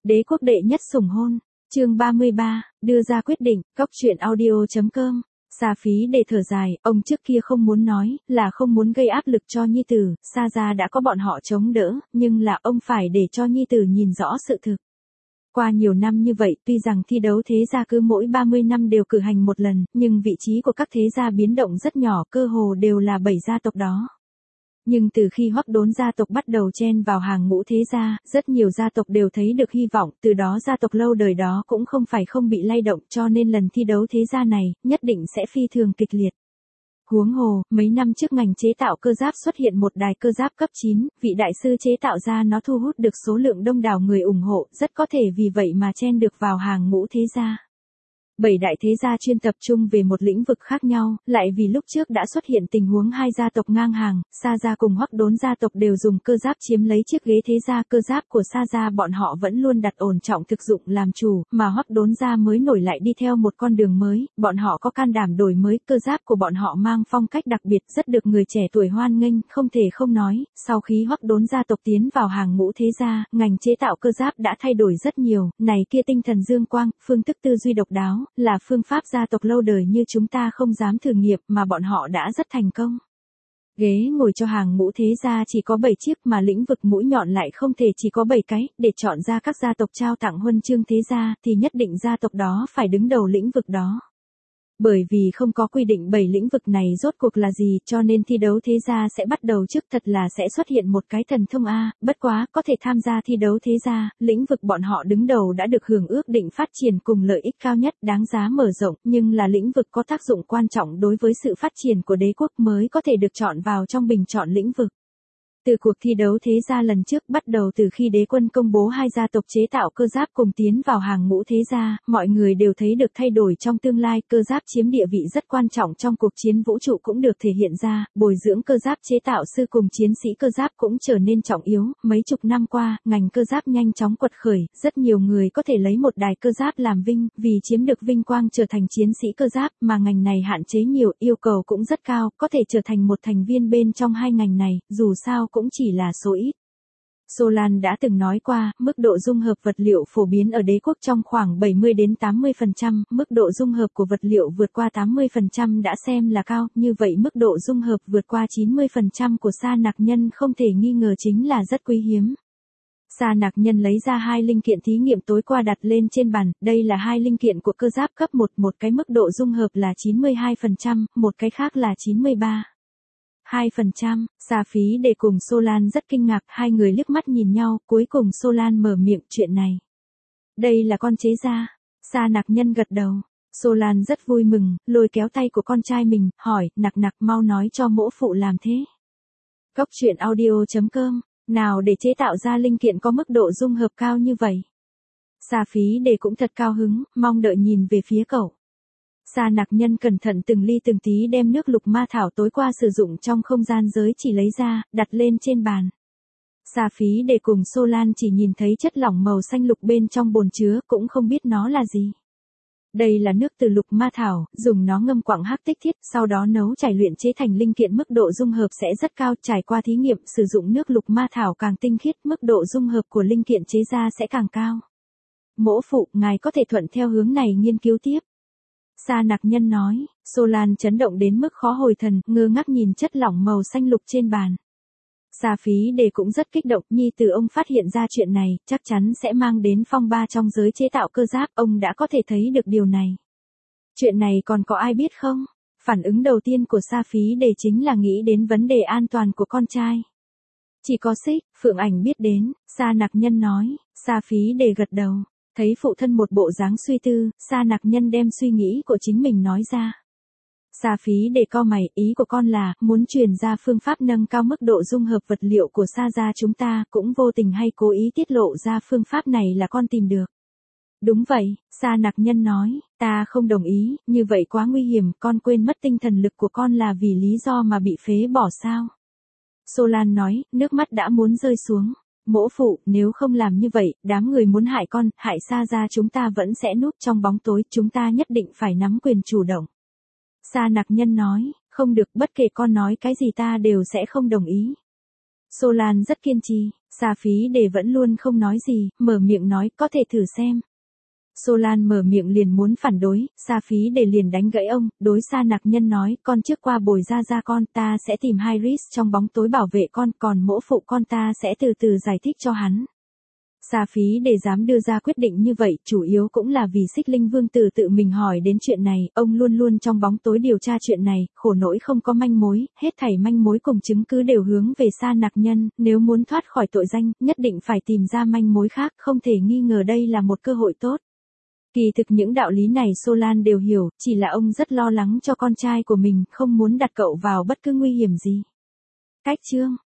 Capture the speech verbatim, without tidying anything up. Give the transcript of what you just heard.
Đế quốc đệ nhất sủng hôn, chương ba mươi ba, đưa ra quyết định, góc truyện audio.com. Sa Phí Đề thở dài, ông trước kia không muốn nói, là không muốn gây áp lực cho nhi tử, Sa gia đã có bọn họ chống đỡ, nhưng là ông phải để cho nhi tử nhìn rõ sự thực. Qua nhiều năm như vậy, tuy rằng thi đấu thế gia cứ mỗi ba mươi năm đều cử hành một lần, nhưng vị trí của các thế gia biến động rất nhỏ, cơ hồ đều là bảy gia tộc đó. Nhưng từ khi Hoắc Đốn gia tộc bắt đầu chen vào hàng ngũ thế gia, rất nhiều gia tộc đều thấy được hy vọng, từ đó gia tộc lâu đời đó cũng không phải không bị lay động, cho nên lần thi đấu thế gia này, nhất định sẽ phi thường kịch liệt. Huống hồ, mấy năm trước ngành chế tạo cơ giáp xuất hiện một đài cơ giáp cấp chín, vị đại sư chế tạo ra nó thu hút được số lượng đông đảo người ủng hộ, rất có thể vì vậy mà chen được vào hàng ngũ thế gia. Bảy đại thế gia chuyên tập trung về một lĩnh vực khác nhau, lại vì lúc trước đã xuất hiện tình huống hai gia tộc ngang hàng, Sa gia cùng Hoắc Đốn gia tộc đều dùng cơ giáp chiếm lấy chiếc ghế thế gia, cơ giáp của Sa gia bọn họ vẫn luôn đặt ổn trọng thực dụng làm chủ, mà Hoắc Đốn gia mới nổi lại đi theo một con đường mới, bọn họ có can đảm đổi mới, cơ giáp của bọn họ mang phong cách đặc biệt, rất được người trẻ tuổi hoan nghênh, không thể không nói, sau khi Hoắc Đốn gia tộc tiến vào hàng ngũ thế gia, ngành chế tạo cơ giáp đã thay đổi rất nhiều, này kia tinh thần dương quang, phương thức tư duy độc đáo, là phương pháp gia tộc lâu đời như chúng ta không dám thử nghiệm mà bọn họ đã rất thành công. Ghế ngồi cho hàng ngũ thế gia chỉ có bảy chiếc mà lĩnh vực mũi nhọn lại không thể chỉ có bảy cái, để chọn ra các gia tộc trao tặng huân chương thế gia thì nhất định gia tộc đó phải đứng đầu lĩnh vực đó. Bởi vì không có quy định bảy lĩnh vực này rốt cuộc là gì cho nên thi đấu thế gia sẽ bắt đầu trước, thật là sẽ xuất hiện một cái thần thông A, bất quá có thể tham gia thi đấu thế gia, lĩnh vực bọn họ đứng đầu đã được hưởng ước định phát triển cùng lợi ích cao nhất đáng giá mở rộng, nhưng là lĩnh vực có tác dụng quan trọng đối với sự phát triển của đế quốc mới có thể được chọn vào trong bình chọn lĩnh vực. Từ cuộc thi đấu thế gia lần trước bắt đầu từ khi đế quân công bố hai gia tộc chế tạo cơ giáp cùng tiến vào hàng ngũ thế gia, mọi người đều thấy được thay đổi trong tương lai, cơ giáp chiếm địa vị rất quan trọng trong cuộc chiến vũ trụ cũng được thể hiện ra, bồi dưỡng cơ giáp chế tạo sư cùng chiến sĩ cơ giáp cũng trở nên trọng yếu, mấy chục năm qua, ngành cơ giáp nhanh chóng quật khởi, rất nhiều người có thể lấy một đài cơ giáp làm vinh, vì chiếm được vinh quang trở thành chiến sĩ cơ giáp, mà ngành này hạn chế nhiều, yêu cầu cũng rất cao, có thể trở thành một thành viên bên trong hai ngành này, dù sao cũng chỉ là số ít. Solan đã từng nói qua, mức độ dung hợp vật liệu phổ biến ở đế quốc trong khoảng bảy mươi đến tám mươi phần trăm, mức độ dung hợp của vật liệu vượt qua tám mươi phần trăm đã xem là cao, như vậy mức độ dung hợp vượt qua chín mươi phần trăm của Sa Nạc Nhân không thể nghi ngờ chính là rất quý hiếm. Sa Nạc Nhân lấy ra hai linh kiện thí nghiệm tối qua đặt lên trên bàn, đây là hai linh kiện của cơ giáp cấp một, một cái mức độ dung hợp là chín mươi hai phần trăm, một cái khác là chín mươi ba. hai phần trăm, Sa Phí Đề cùng Solan rất kinh ngạc, hai người liếc mắt nhìn nhau, cuối cùng Solan mở miệng, chuyện này. Đây là con chế ra. Sa Nạc Nhân gật đầu. Solan rất vui mừng, lôi kéo tay của con trai mình, hỏi, Nạc Nạc mau nói cho mỗ phụ làm thế. Góc truyện audio.com, nào để chế tạo ra linh kiện có mức độ dung hợp cao như vậy. Sa Phí Đề cũng thật cao hứng, mong đợi nhìn về phía cậu. Sa Nạc Nhân cẩn thận từng ly từng tí đem nước lục ma thảo tối qua sử dụng trong không gian giới chỉ lấy ra, đặt lên trên bàn. Sa Phí Đề cùng Solan chỉ nhìn thấy chất lỏng màu xanh lục bên trong bồn chứa, cũng không biết nó là gì. Đây là nước từ lục ma thảo, dùng nó ngâm quặng hắc tích thiết, sau đó nấu chảy luyện chế thành linh kiện, mức độ dung hợp sẽ rất cao, trải qua thí nghiệm sử dụng nước lục ma thảo càng tinh khiết, mức độ dung hợp của linh kiện chế ra sẽ càng cao. Mỗ phụ, ngài có thể thuận theo hướng này nghiên cứu tiếp. Sa Nạc Nhân nói, Solan chấn động đến mức khó hồi thần, ngơ ngác nhìn chất lỏng màu xanh lục trên bàn. Sa Phí Đề cũng rất kích động, nhi từ ông phát hiện ra chuyện này, chắc chắn sẽ mang đến phong ba trong giới chế tạo cơ giáp, ông đã có thể thấy được điều này. Chuyện này còn có ai biết không? Phản ứng đầu tiên của Sa Phí Đề chính là nghĩ đến vấn đề an toàn của con trai. Chỉ có Xích, Phượng Ảnh biết đến, Sa Nạc Nhân nói, Sa Phí Đề gật đầu. Thấy phụ thân một bộ dáng suy tư, Sa Nạc Nhân đem suy nghĩ của chính mình nói ra. Sa Phí Đề cau mày, ý của con là, muốn truyền ra phương pháp nâng cao mức độ dung hợp vật liệu của Sa gia chúng ta, cũng vô tình hay cố ý tiết lộ ra phương pháp này là con tìm được. Đúng vậy, Sa Nạc Nhân nói, ta không đồng ý, như vậy quá nguy hiểm, con quên mất tinh thần lực của con là vì lý do mà bị phế bỏ sao. Solan nói, nước mắt đã muốn rơi xuống. Mỗ phụ, nếu không làm như vậy, đám người muốn hại con, hại Sa gia chúng ta vẫn sẽ núp trong bóng tối, chúng ta nhất định phải nắm quyền chủ động. Sa Nạc Nhân nói, không được, bất kể con nói cái gì ta đều sẽ không đồng ý. Solan rất kiên trì, Sa Phí Đề vẫn luôn không nói gì, mở miệng nói có thể thử xem. Solan mở miệng liền muốn phản đối, Sa Phí Đề liền đánh gãy ông, đối Sa Nặc Nhân nói, con trước qua bồi ra ra con, ta sẽ tìm Hairis trong bóng tối bảo vệ con, còn mỗ phụ con ta sẽ từ từ giải thích cho hắn. Sa Phí Đề dám đưa ra quyết định như vậy, chủ yếu cũng là vì Xích Linh Vương Tử tự mình hỏi đến chuyện này, ông luôn luôn trong bóng tối điều tra chuyện này, khổ nỗi không có manh mối, hết thảy manh mối cùng chứng cứ đều hướng về Sa Nặc Nhân, nếu muốn thoát khỏi tội danh, nhất định phải tìm ra manh mối khác, không thể nghi ngờ đây là một cơ hội tốt. Kỳ thực những đạo lý này Solan đều hiểu, chỉ là ông rất lo lắng cho con trai của mình, không muốn đặt cậu vào bất cứ nguy hiểm gì. Cách chương